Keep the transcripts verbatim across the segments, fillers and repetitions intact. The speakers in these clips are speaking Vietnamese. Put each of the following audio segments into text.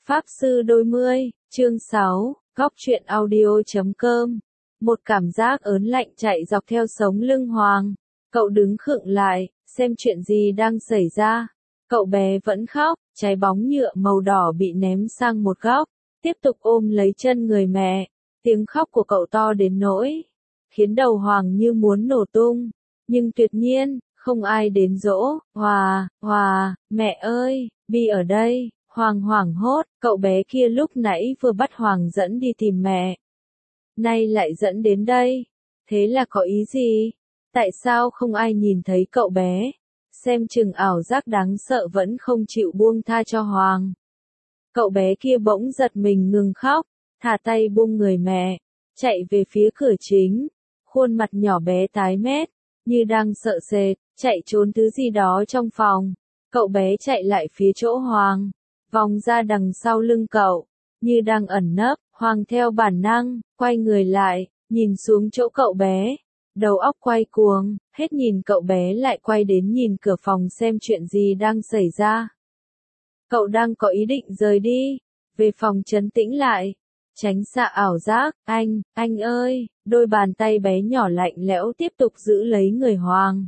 Pháp Sư Đôi Mươi, chương sáu, Góc truyện audio chấm com. Một cảm giác ớn lạnh chạy dọc theo sống lưng Hoàng. Cậu đứng khựng lại, xem chuyện gì đang xảy ra. Cậu bé vẫn khóc, trái bóng nhựa màu đỏ bị ném sang một góc, tiếp tục ôm lấy chân người mẹ. Tiếng khóc của cậu to đến nỗi khiến đầu Hoàng như muốn nổ tung. Nhưng tuyệt nhiên, không ai đến dỗ. Hòa, Hòa, mẹ ơi, Bi ở đây. Hoàng hoảng hốt, cậu bé kia lúc nãy vừa bắt Hoàng dẫn đi tìm mẹ. Nay lại dẫn đến đây. Thế là có ý gì? Tại sao không ai nhìn thấy cậu bé? Xem chừng ảo giác đáng sợ vẫn không chịu buông tha cho Hoàng. Cậu bé kia bỗng giật mình ngừng khóc, thả tay buông người mẹ, chạy về phía cửa chính. Khuôn mặt nhỏ bé tái mét, như đang sợ sệt, chạy trốn thứ gì đó trong phòng. Cậu bé chạy lại phía chỗ Hoàng, vòng ra đằng sau lưng cậu, như đang ẩn nấp. Hoàng theo bản năng, quay người lại, nhìn xuống chỗ cậu bé. Đầu óc quay cuồng, hết nhìn cậu bé lại quay đến nhìn cửa phòng xem chuyện gì đang xảy ra. Cậu đang có ý định rời đi, về phòng trấn tĩnh lại, tránh xa ảo giác. Anh, anh ơi, đôi bàn tay bé nhỏ lạnh lẽo tiếp tục giữ lấy người Hoàng.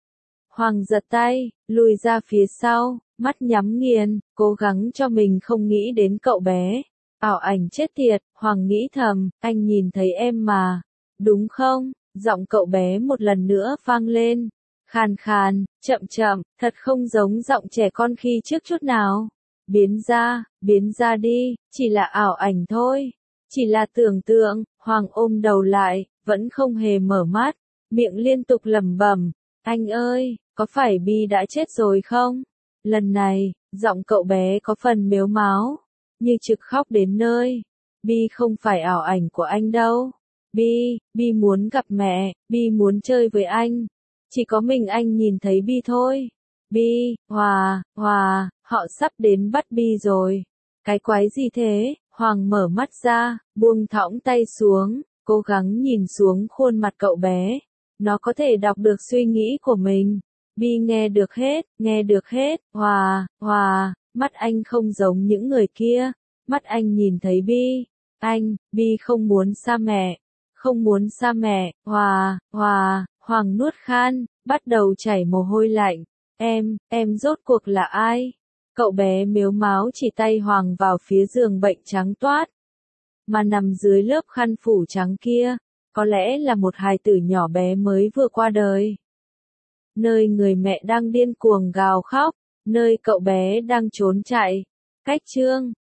Hoàng giật tay, lùi ra phía sau, mắt nhắm nghiền, cố gắng cho mình không nghĩ đến cậu bé. Ảo ảnh chết tiệt, Hoàng nghĩ thầm, anh nhìn thấy em mà, đúng không? Giọng cậu bé một lần nữa vang lên, khàn khàn, chậm chậm, thật không giống giọng trẻ con khi trước chút nào. Biến ra, biến ra đi, chỉ là ảo ảnh thôi, chỉ là tưởng tượng. Hoàng ôm đầu lại, vẫn không hề mở mắt, miệng liên tục lẩm bẩm, anh ơi, có phải Bi đã chết rồi không? Lần này, giọng cậu bé có phần mếu máo, như trực khóc đến nơi. Bi không phải ảo ảnh của anh đâu. Bi, Bi muốn gặp mẹ, Bi muốn chơi với anh. Chỉ có mình anh nhìn thấy Bi thôi. Bi, Hòa, Hòa, họ sắp đến bắt Bi rồi. Cái quái gì thế? Hoàng mở mắt ra, buông thõng tay xuống, cố gắng nhìn xuống khuôn mặt cậu bé. Nó có thể đọc được suy nghĩ của mình. Bi nghe được hết, nghe được hết. Hòa, Hòa, mắt anh không giống những người kia. Mắt anh nhìn thấy Bi. Anh, Bi không muốn xa mẹ. Không muốn xa mẹ. Hòa, Hòa, Hoàng nuốt khan, bắt đầu chảy mồ hôi lạnh. Em, em rốt cuộc là ai? Cậu bé mếu máo chỉ tay Hoàng vào phía giường bệnh trắng toát, mà nằm dưới lớp khăn phủ trắng kia, có lẽ là một hài tử nhỏ bé mới vừa qua đời. Nơi người mẹ đang điên cuồng gào khóc, nơi cậu bé đang trốn chạy. Cách chương